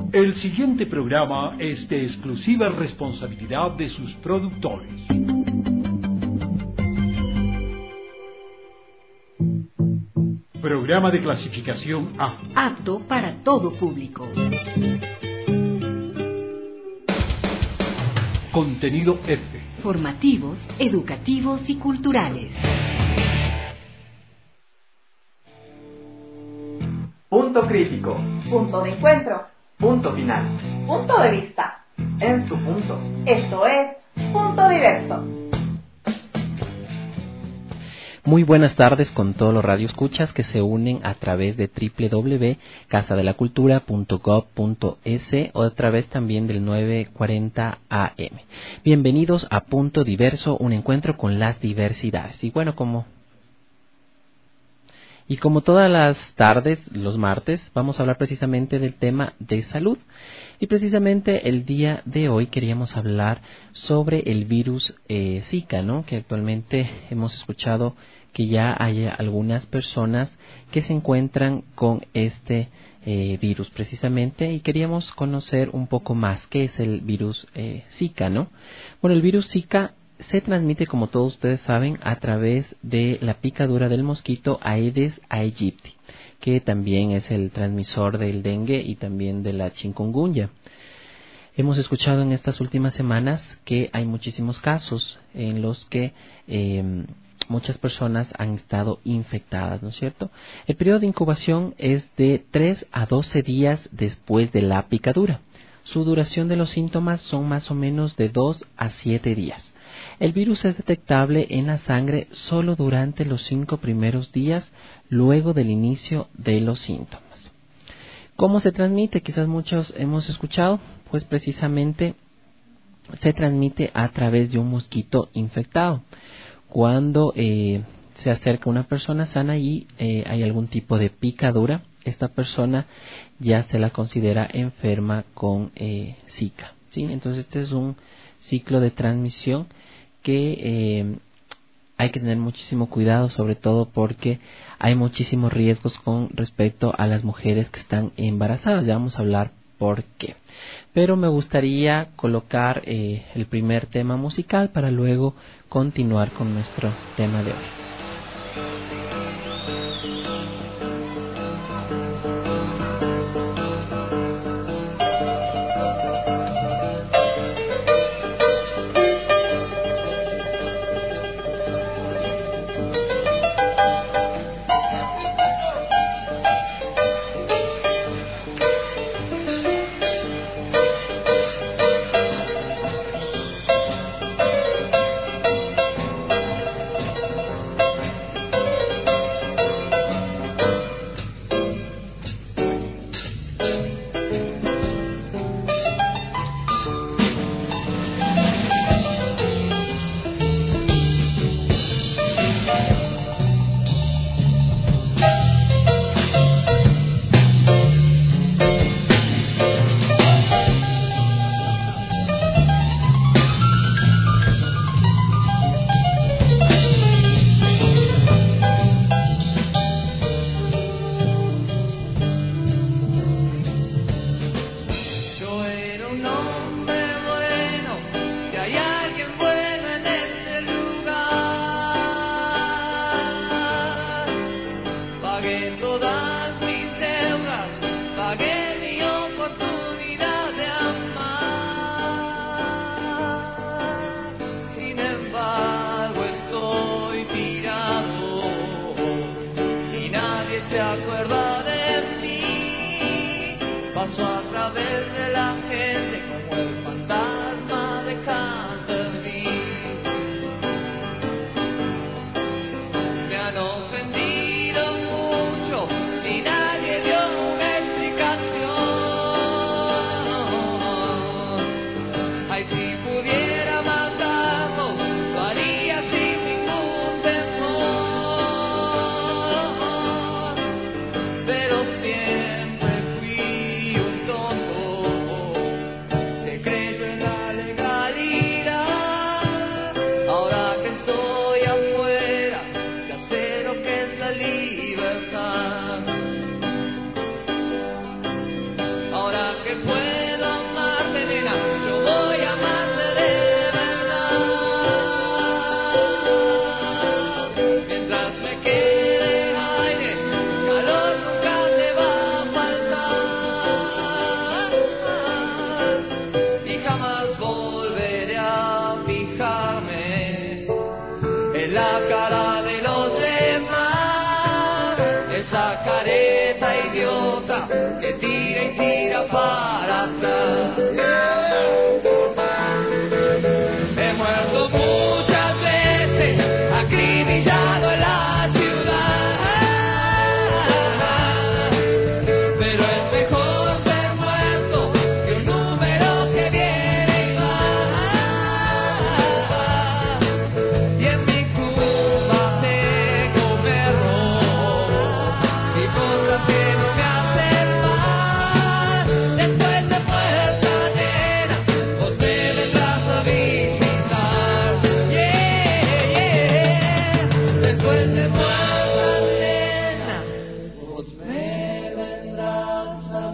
El siguiente programa es de exclusiva responsabilidad de sus productores. Programa de clasificación A. Apto para todo público. Contenido F. Formativos, educativos y culturales. Punto crítico. Punto de encuentro. Punto final. Punto de vista. En su punto. Esto es Punto Diverso. Muy buenas tardes con todos los radioescuchas que se unen a través de www.casadelacultura.gov.es o a través también del 940 AM. Bienvenidos a Punto Diverso, un encuentro con las diversidades. Y bueno, como todas las tardes, los martes, vamos a hablar precisamente del tema de salud. Y precisamente el día de hoy queríamos hablar sobre el virus Zika, ¿no? Que actualmente hemos escuchado que ya hay algunas personas que se encuentran con este virus precisamente, y queríamos conocer un poco más qué es el virus Zika, ¿no? Bueno, el virus Zika se transmite, como todos ustedes saben, a través de la picadura del mosquito Aedes aegypti, que también es el transmisor del dengue y también de la chikungunya. Hemos escuchado en estas últimas semanas que hay muchísimos casos en los que muchas personas han estado infectadas, ¿no es cierto? El periodo de incubación es de 3 a 12 días después de la picadura. Su duración de los síntomas son más o menos de 2 a 7 días. El virus es detectable en la sangre solo durante los 5 primeros días luego del inicio de los síntomas. ¿Cómo se transmite? Quizás muchos hemos escuchado, pues precisamente se transmite a través de un mosquito infectado. Cuando se acerca una persona sana y hay algún tipo de picadura, esta persona ya se la considera enferma con Zika, ¿sí? Entonces este es un ciclo de transmisión que hay que tener muchísimo cuidado, sobre todo porque hay muchísimos riesgos con respecto a las mujeres que están embarazadas. Ya vamos a hablar por qué. Pero me gustaría colocar el primer tema musical para luego continuar con nuestro tema de hoy. Pero siempre fui un tonto. cosa que tira y tira para atrás. He muerto muchas veces, acribillado en la ciudad, pero es mejor ser muerto que un número que viene y va. Y en mi tumba tengo perros y cosas que no me hacen mal. Después de muerta, nena, vos me vendrás a visitar. Yeah, yeah. Después de muerta, nena, vos me vendrás a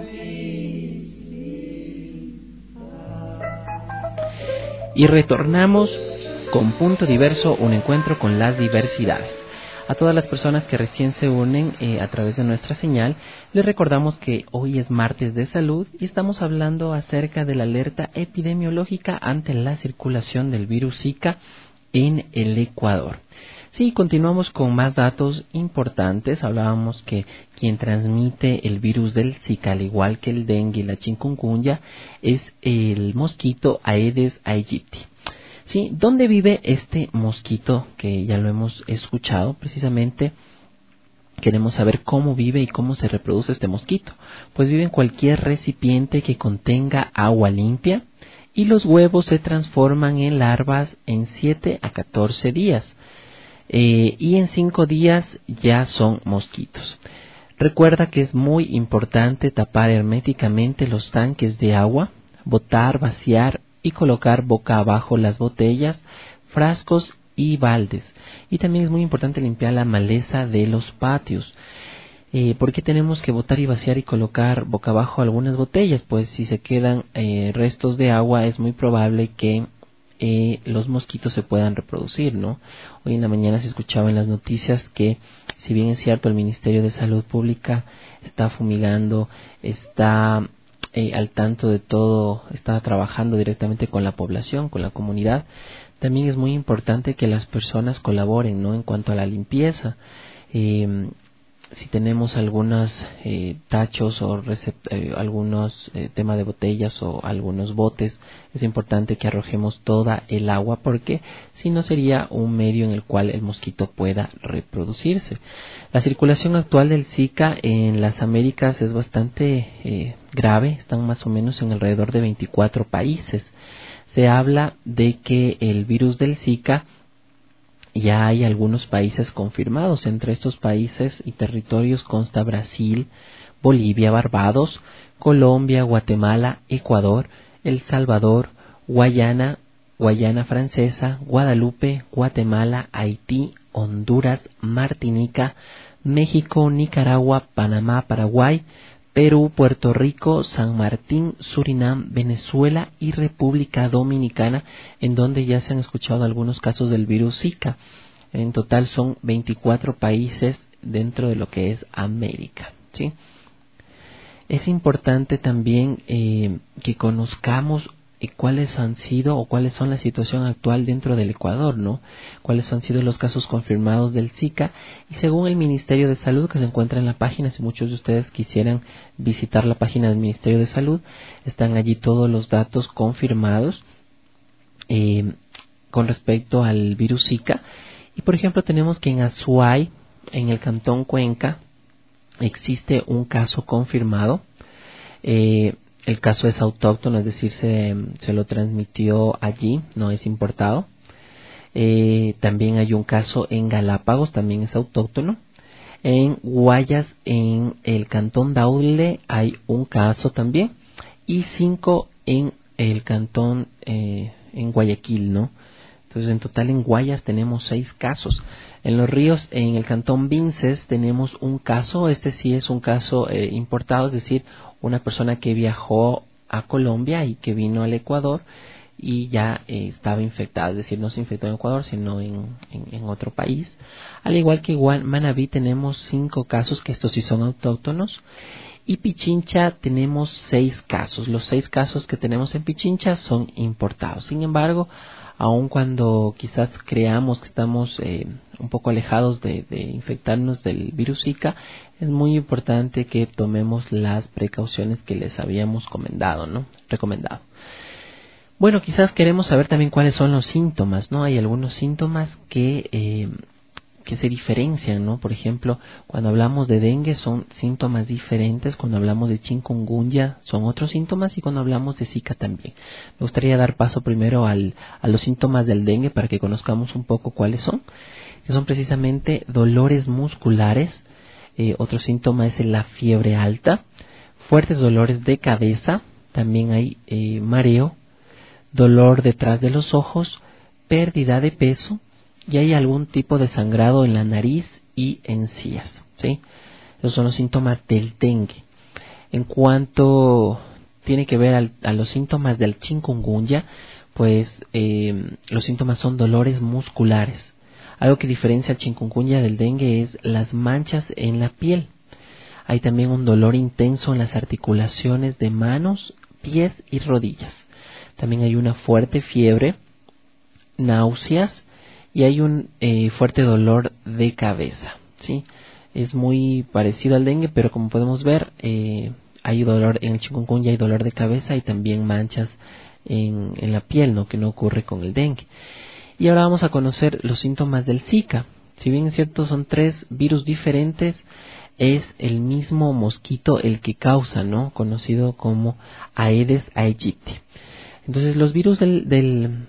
visitar. Y retornamos con Punto Diverso, un encuentro con las diversidades. A todas las personas que recién se unen a través de nuestra señal, les recordamos que hoy es martes de salud y estamos hablando acerca de la alerta epidemiológica ante la circulación del virus Zika en el Ecuador. Sí, continuamos con más datos importantes. Hablábamos que quien transmite el virus del Zika, al igual que el dengue y la chikungunya, es el mosquito Aedes aegypti. Sí, ¿dónde vive este mosquito? Que ya lo hemos escuchado. Precisamente queremos saber cómo vive y cómo se reproduce este mosquito. Pues vive en cualquier recipiente que contenga agua limpia y los huevos se transforman en larvas en 7 a 14 días. Y en 5 días ya son mosquitos. Recuerda que es muy importante tapar herméticamente los tanques de agua, botar, vaciar y colocar boca abajo las botellas, frascos y baldes. Y también es muy importante limpiar la maleza de los patios. ¿Por qué tenemos que botar y vaciar y colocar boca abajo algunas botellas? Pues si se quedan restos de agua es muy probable que los mosquitos se puedan reproducir, ¿no? Hoy en la mañana se escuchaba en las noticias que, si bien es cierto, el Ministerio de Salud Pública está fumigando, está al tanto de todo, está trabajando directamente con la población, con la comunidad, también es muy importante que las personas colaboren, ¿no? En cuanto a la limpieza. Si tenemos algunos tachos o algunos tema de botellas o algunos botes, es importante que arrojemos toda el agua, porque si no sería un medio en el cual el mosquito pueda reproducirse. La circulación actual del Zika en las Américas es bastante grave, están más o menos en alrededor de 24 países. Se habla de que el virus del Zika ya hay algunos países confirmados. Entre estos países y territorios consta Brasil, Bolivia, Barbados, Colombia, Guatemala, Ecuador, El Salvador, Guayana Francesa, Guadalupe, Guatemala, Haití, Honduras, Martinica, México, Nicaragua, Panamá, Paraguay, Perú, Puerto Rico, San Martín, Surinam, Venezuela y República Dominicana, en donde ya se han escuchado algunos casos del virus Zika. En total son 24 países dentro de lo que es América, ¿sí? Es importante también que conozcamos cuáles han sido o cuáles son la situación actual dentro del Ecuador, ¿no? Cuáles han sido los casos confirmados del Zika, y según el Ministerio de Salud, que se encuentra en la página, si muchos de ustedes quisieran visitar la página del Ministerio de Salud, están allí todos los datos confirmados con respecto al virus Zika. Y por ejemplo tenemos que en Azuay, en el cantón Cuenca, existe un caso confirmado. El caso es autóctono, es decir, se lo transmitió allí, no es importado. También hay un caso en Galápagos, también es autóctono. En Guayas, en el cantón Daule, hay un caso también. Y 5 en el cantón, en Guayaquil, ¿no? Entonces, en total en Guayas tenemos 6 casos. En Los Ríos, en el cantón Vinces, tenemos un caso. Este sí es un caso importado, es decir, una persona que viajó a Colombia y que vino al Ecuador y ya estaba infectada, es decir, no se infectó en Ecuador, sino en otro país. Al igual que Manabí tenemos 5 casos, que estos sí son autóctonos. Y Pichincha tenemos 6 casos. Los 6 casos que tenemos en Pichincha son importados. Sin embargo, aun cuando quizás creamos que estamos un poco alejados de infectarnos del virus Zika, es muy importante que tomemos las precauciones que les habíamos recomendado. Bueno, quizás queremos saber también cuáles son los síntomas, ¿no? Hay algunos síntomas que se diferencian, ¿no? Por ejemplo, cuando hablamos de dengue son síntomas diferentes, cuando hablamos de chikungunya son otros síntomas y cuando hablamos de Zika también. Me gustaría dar paso primero a los síntomas del dengue para que conozcamos un poco cuáles son, que son precisamente dolores musculares, otro síntoma es la fiebre alta, fuertes dolores de cabeza, también hay mareo, dolor detrás de los ojos, pérdida de peso, y hay algún tipo de sangrado en la nariz y encías, ¿sí? Esos son los síntomas del dengue. En cuanto tiene que ver a los síntomas del chikungunya, pues los síntomas son dolores musculares. Algo que diferencia al chikungunya del dengue es las manchas en la piel. Hay también un dolor intenso en las articulaciones de manos, pies y rodillas. También hay una fuerte fiebre, náuseas, y hay un fuerte dolor de cabeza, ¿sí? Es muy parecido al dengue, pero como podemos ver, hay dolor en el chikungunya, hay dolor de cabeza y también manchas en la piel, ¿no? Que no ocurre con el dengue. Y ahora vamos a conocer los síntomas del Zika. Si bien es cierto, son 3 virus diferentes, es el mismo mosquito el que causa, ¿no? Conocido como Aedes aegypti. Entonces, los virus del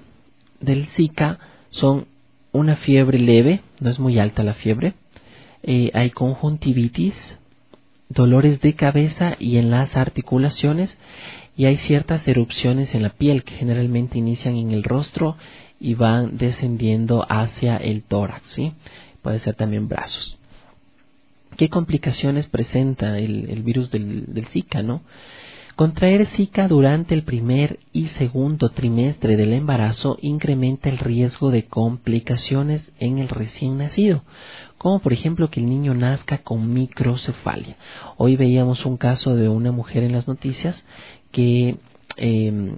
Zika son una fiebre leve, no es muy alta la fiebre, hay conjuntivitis, dolores de cabeza y en las articulaciones, y hay ciertas erupciones en la piel que generalmente inician en el rostro y van descendiendo hacia el tórax, ¿sí? Puede ser también brazos. ¿Qué complicaciones presenta el virus del Zika, no? Contraer Zika durante el primer y segundo trimestre del embarazo incrementa el riesgo de complicaciones en el recién nacido, como por ejemplo que el niño nazca con microcefalia. Hoy veíamos un caso de una mujer en las noticias que en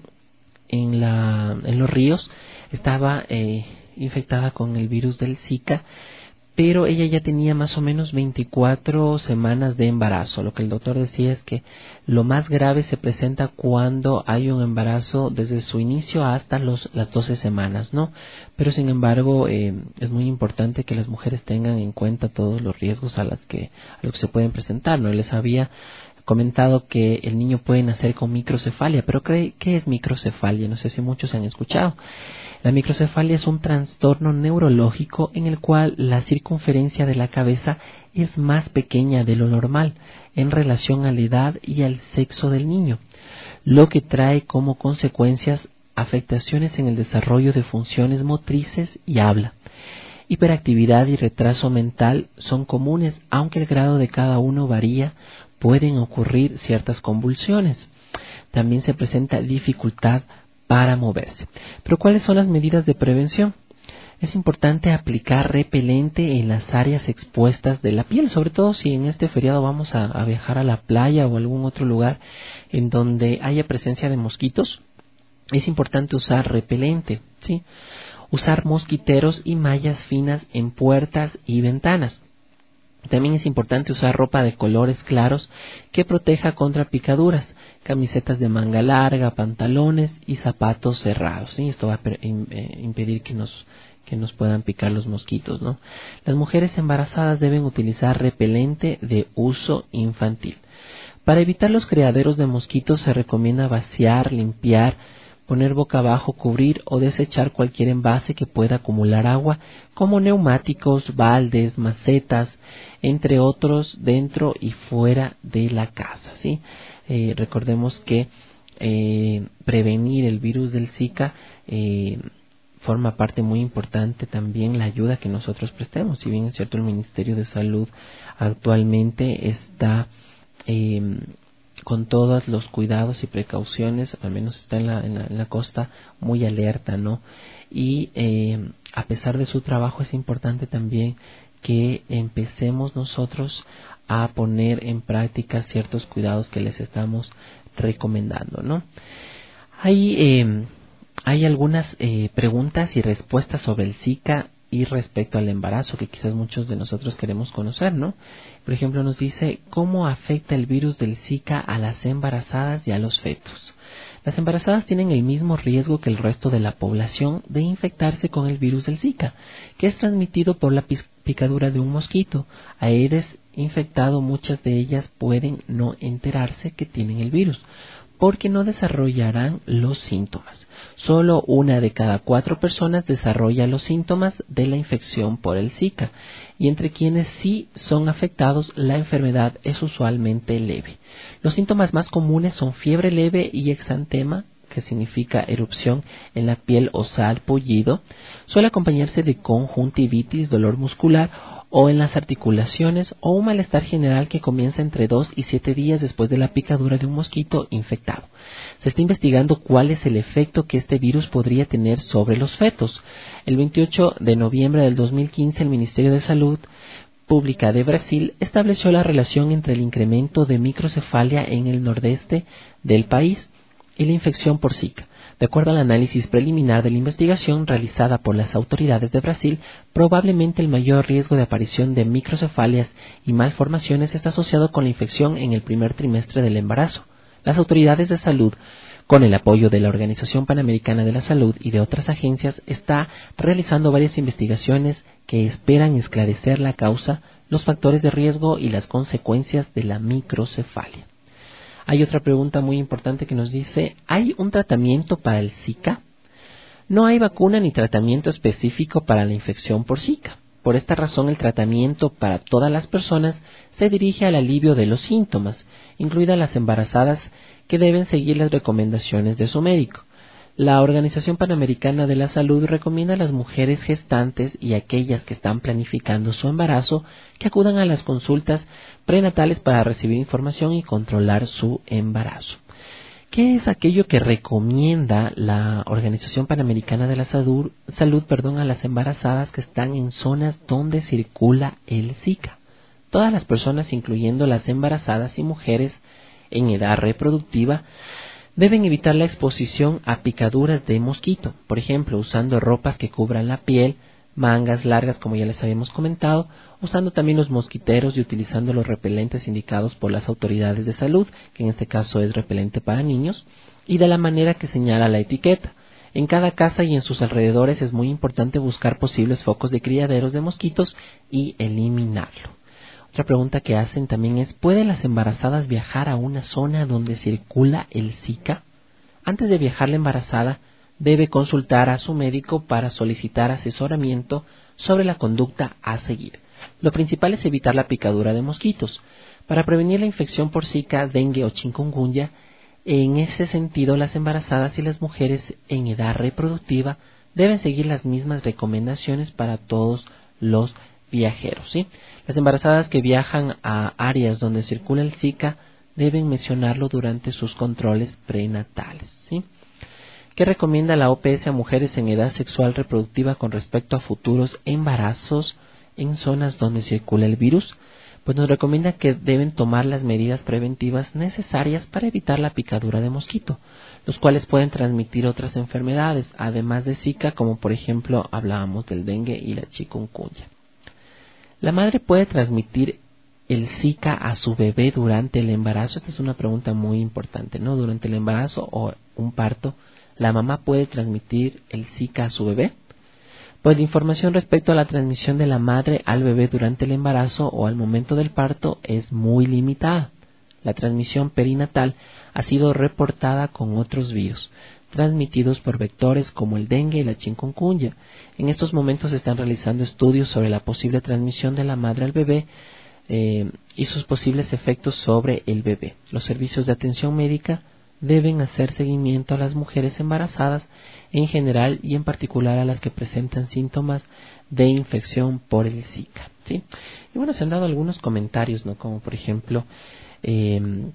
los ríos estaba infectada con el virus del Zika, pero ella ya tenía más o menos 24 semanas de embarazo. Lo que el doctor decía es que lo más grave se presenta cuando hay un embarazo desde su inicio hasta las 12 semanas, ¿no? Pero sin embargo es muy importante que las mujeres tengan en cuenta todos los riesgos a los que se pueden presentar, ¿no? Les había comentado que el niño puede nacer con microcefalia, pero ¿qué es microcefalia? No sé si muchos han escuchado. La microcefalia es un trastorno neurológico en el cual la circunferencia de la cabeza es más pequeña de lo normal en relación a la edad y al sexo del niño, lo que trae como consecuencias afectaciones en el desarrollo de funciones motrices y habla. Hiperactividad y retraso mental son comunes, aunque el grado de cada uno varía, pueden ocurrir ciertas convulsiones. También se presenta dificultad para moverse. Pero ¿cuáles son las medidas de prevención? Es importante aplicar repelente en las áreas expuestas de la piel, sobre todo si en este feriado vamos a viajar a la playa o algún otro lugar en donde haya presencia de mosquitos. Es importante usar repelente, ¿sí? Usar mosquiteros y mallas finas en puertas y ventanas. También es importante usar ropa de colores claros que proteja contra picaduras, camisetas de manga larga, pantalones y zapatos cerrados, ¿sí? Esto va a impedir que nos puedan picar los mosquitos, ¿no? Las mujeres embarazadas deben utilizar repelente de uso infantil. Para evitar los criaderos de mosquitos se recomienda vaciar, limpiar, poner boca abajo, cubrir o desechar cualquier envase que pueda acumular agua, como neumáticos, baldes, macetas, entre otros, dentro y fuera de la casa, ¿sí? Recordemos que prevenir el virus del Zika forma parte muy importante también la ayuda que nosotros prestemos. Si bien es cierto, el Ministerio de Salud actualmente está con todos los cuidados y precauciones, al menos está en la costa, muy alerta, ¿no? Y a pesar de su trabajo es importante también que empecemos nosotros a poner en práctica ciertos cuidados que les estamos recomendando, ¿no? Hay hay algunas preguntas y respuestas sobre el Zika y respecto al embarazo que quizás muchos de nosotros queremos conocer, ¿no? Por ejemplo, nos dice cómo afecta el virus del Zika a las embarazadas y a los fetos. Las embarazadas tienen el mismo riesgo que el resto de la población de infectarse con el virus del Zika, que es transmitido por la picadura de un mosquito. A Aedes infectado, muchas de ellas pueden no enterarse que tienen el virus, porque no desarrollarán los síntomas. Solo 1 de cada 4 personas desarrolla los síntomas de la infección por el Zika, y entre quienes sí son afectados, la enfermedad es usualmente leve. Los síntomas más comunes son fiebre leve y exantema, que significa erupción en la piel o sarpullido. Suele acompañarse de conjuntivitis, dolor muscular o en las articulaciones, o un malestar general que comienza entre 2 y 7 días después de la picadura de un mosquito infectado. Se está investigando cuál es el efecto que este virus podría tener sobre los fetos. El 28 de noviembre del 2015, el Ministerio de Salud Pública de Brasil estableció la relación entre el incremento de microcefalia en el nordeste del país y la infección por Zika. De acuerdo al análisis preliminar de la investigación realizada por las autoridades de Brasil, probablemente el mayor riesgo de aparición de microcefalias y malformaciones está asociado con la infección en el primer trimestre del embarazo. Las autoridades de salud, con el apoyo de la Organización Panamericana de la Salud y de otras agencias, está realizando varias investigaciones que esperan esclarecer la causa, los factores de riesgo y las consecuencias de la microcefalia. Hay otra pregunta muy importante que nos dice, ¿hay un tratamiento para el Zika? No hay vacuna ni tratamiento específico para la infección por Zika. Por esta razón, el tratamiento para todas las personas se dirige al alivio de los síntomas, incluidas las embarazadas, que deben seguir las recomendaciones de su médico. La Organización Panamericana de la Salud recomienda a las mujeres gestantes y aquellas que están planificando su embarazo que acudan a las consultas prenatales para recibir información y controlar su embarazo. ¿Qué es aquello que recomienda la Organización Panamericana de la Salud a las embarazadas que están en zonas donde circula el Zika? Todas las personas, incluyendo las embarazadas y mujeres en edad reproductiva, deben evitar la exposición a picaduras de mosquito, por ejemplo, usando ropas que cubran la piel, mangas largas, como ya les habíamos comentado, usando también los mosquiteros y utilizando los repelentes indicados por las autoridades de salud, que en este caso es repelente para niños, y de la manera que señala la etiqueta. En cada casa y en sus alrededores es muy importante buscar posibles focos de criaderos de mosquitos y eliminarlo. Otra pregunta que hacen también es, ¿pueden las embarazadas viajar a una zona donde circula el Zika? Antes de viajar, la embarazada debe consultar a su médico para solicitar asesoramiento sobre la conducta a seguir. Lo principal es evitar la picadura de mosquitos. Para prevenir la infección por Zika, dengue o chikungunya, en ese sentido, las embarazadas y las mujeres en edad reproductiva deben seguir las mismas recomendaciones para todos los viajeros, ¿sí? Las embarazadas que viajan a áreas donde circula el Zika deben mencionarlo durante sus controles prenatales, ¿sí? ¿Qué recomienda la OPS a mujeres en edad sexual reproductiva con respecto a futuros embarazos en zonas donde circula el virus? Pues nos recomienda que deben tomar las medidas preventivas necesarias para evitar la picadura de mosquito, los cuales pueden transmitir otras enfermedades, además de Zika, como por ejemplo hablábamos del dengue y la chikungunya. ¿La madre puede transmitir el Zika a su bebé durante el embarazo? Esta es una pregunta muy importante, ¿no? Durante el embarazo o un parto, ¿la mamá puede transmitir el Zika a su bebé? Pues la información respecto a la transmisión de la madre al bebé durante el embarazo o al momento del parto es muy limitada. La transmisión perinatal ha sido reportada con otros virus transmitidos por vectores como el dengue y la chikungunya. En estos momentos se están realizando estudios sobre la posible transmisión de la madre al bebé y sus posibles efectos sobre el bebé. Los servicios de atención médica deben hacer seguimiento a las mujeres embarazadas en general y en particular a las que presentan síntomas de infección por el Zika, ¿sí? Y bueno, se han dado algunos comentarios, ¿no? Como por ejemplo, en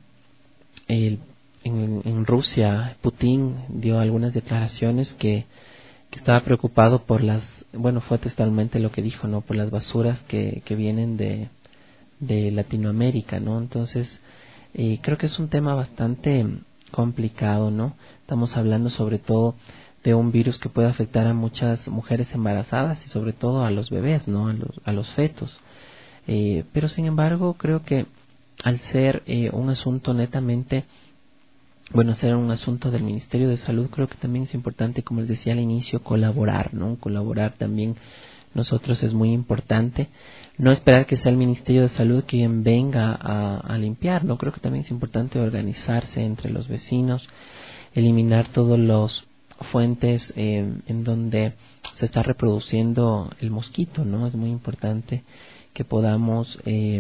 Rusia, Putin dio algunas declaraciones que estaba preocupado por fue textualmente lo que dijo, ¿no? Por las basuras que vienen de Latinoamérica, ¿no? Entonces, creo que es un tema bastante complicado, ¿no? Estamos hablando sobre todo de un virus que puede afectar a muchas mujeres embarazadas y sobre todo a los bebés, ¿no? A los fetos. Pero sin embargo, creo que al ser un asunto netamente, ser un asunto del Ministerio de Salud, creo que también es importante, como les decía al inicio, colaborar, ¿no? Colaborar también nosotros es muy importante. No esperar que sea el Ministerio de Salud quien venga a limpiar, ¿no? Creo que también es importante organizarse entre los vecinos, eliminar todos los fuentes en donde se está reproduciendo el mosquito, ¿no? Es muy importante que podamos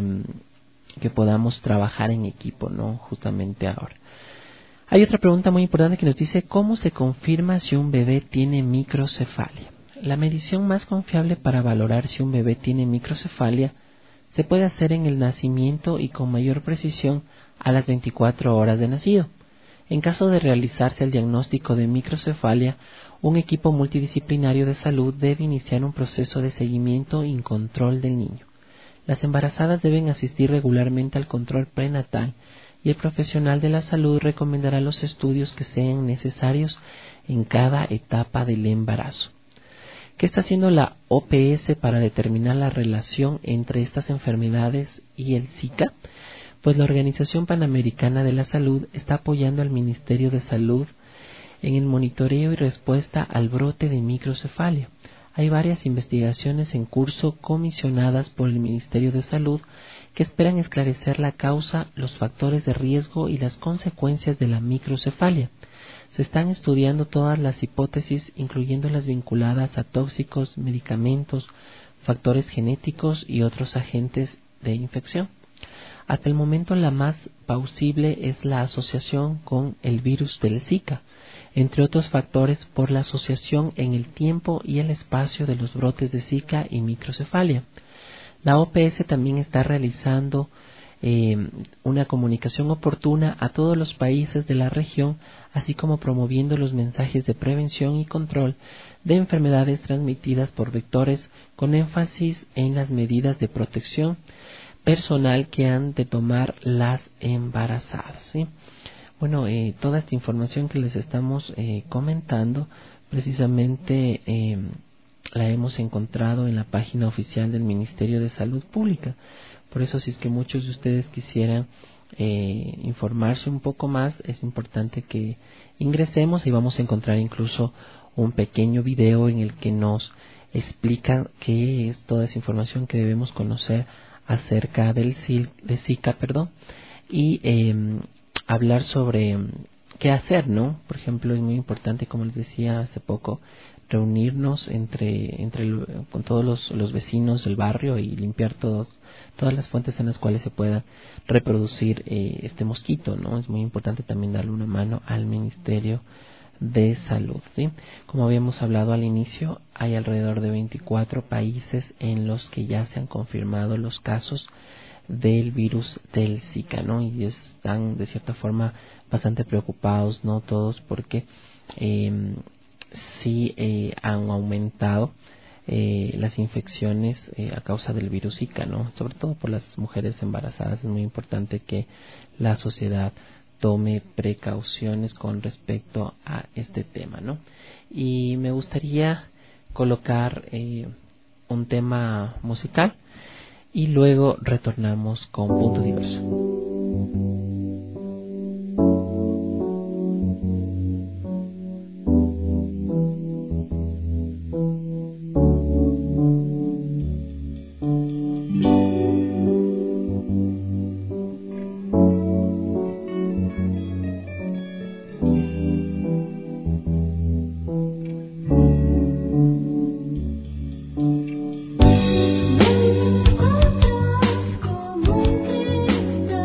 trabajar en equipo, ¿no? Justamente ahora. Hay otra pregunta muy importante que nos dice: ¿cómo se confirma si un bebé tiene microcefalia? La medición más confiable para valorar si un bebé tiene microcefalia se puede hacer en el nacimiento y con mayor precisión a las 24 horas de nacido. En caso de realizarse el diagnóstico de microcefalia, un equipo multidisciplinario de salud debe iniciar un proceso de seguimiento y control del niño. Las embarazadas deben asistir regularmente al control prenatal y el profesional de la salud recomendará los estudios que sean necesarios en cada etapa del embarazo. ¿Qué está haciendo la OPS para determinar la relación entre estas enfermedades y el Zika? Pues la Organización Panamericana de la Salud está apoyando al Ministerio de Salud en el monitoreo y respuesta al brote de microcefalia. Hay varias investigaciones en curso comisionadas por el Ministerio de Salud que esperan esclarecer la causa, los factores de riesgo y las consecuencias de la microcefalia. Se están estudiando todas las hipótesis, incluyendo las vinculadas a tóxicos, medicamentos, factores genéticos y otros agentes de infección. Hasta el momento la más plausible es la asociación con el virus del Zika, entre otros factores por la asociación en el tiempo y el espacio de los brotes de Zika y microcefalia. La OPS también está realizando una comunicación oportuna a todos los países de la región, así como promoviendo los mensajes de prevención y control de enfermedades transmitidas por vectores, con énfasis en las medidas de protección personal que han de tomar las embarazadas, ¿sí? Bueno, toda esta información que les estamos comentando, precisamente la hemos encontrado en la página oficial del Ministerio de Salud Pública. Por eso, si es que muchos de ustedes quisieran informarse un poco más, es importante que ingresemos y vamos a encontrar incluso un pequeño video en el que nos explica qué es toda esa información que debemos conocer acerca del Zika, y hablar sobre qué hacer, ¿no? Por ejemplo, es muy importante, como les decía hace poco, reunirnos con todos los vecinos del barrio y limpiar todas las fuentes en las cuales se pueda reproducir este mosquito, ¿no? Es muy importante también darle una mano al Ministerio de Salud, ¿sí? Como habíamos hablado al inicio, hay alrededor de 24 países en los que ya se han confirmado los casos del virus del Zika, ¿no? Y están de cierta forma bastante preocupados, ¿no? Todos, porque sí han aumentado las infecciones a causa del virus Zika, ¿no? Sobre todo por las mujeres embarazadas. Es muy importante que la sociedad tome precauciones con respecto a este tema, ¿no? Y me gustaría colocar un tema musical y luego retornamos con Punto Diverso. Como un cristal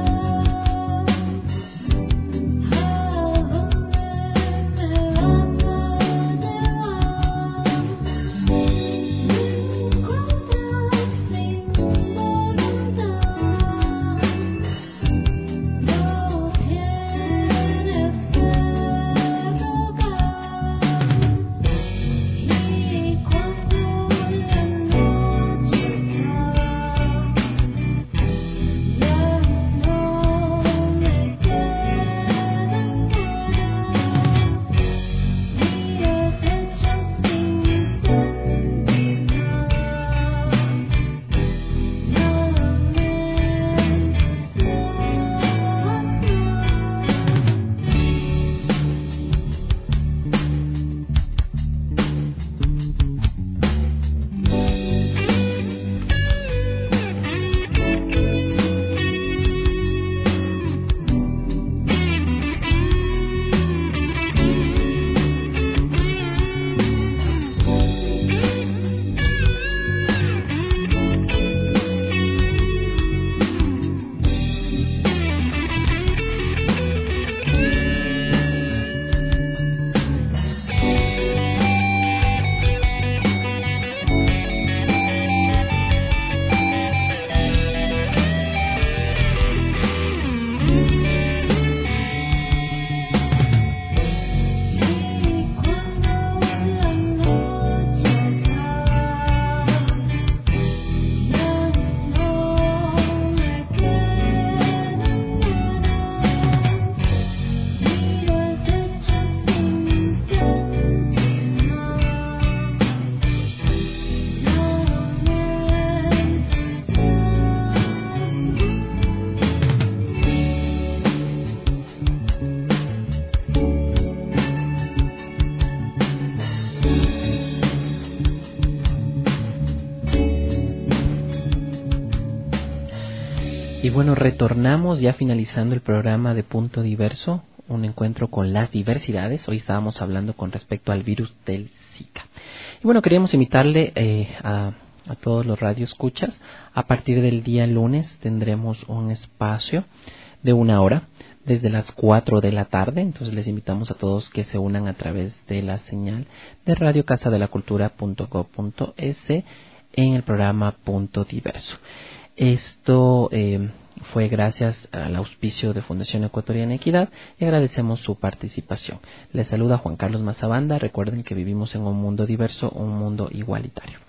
bueno, retornamos ya finalizando el programa de Punto Diverso, un encuentro con las diversidades. Hoy estábamos hablando con respecto al virus del Zika. Y bueno, queríamos invitarle a todos los radioescuchas. A partir del día lunes tendremos un espacio de 1 hora desde las 4 de la tarde. Entonces les invitamos a todos que se unan a través de la señal de radiocasadelacultura.gov.es en el programa Punto Diverso. Esto fue gracias al auspicio de Fundación Ecuatoriana Equidad y agradecemos su participación. Les saluda Juan Carlos Mazabanda. Recuerden que vivimos en un mundo diverso, un mundo igualitario.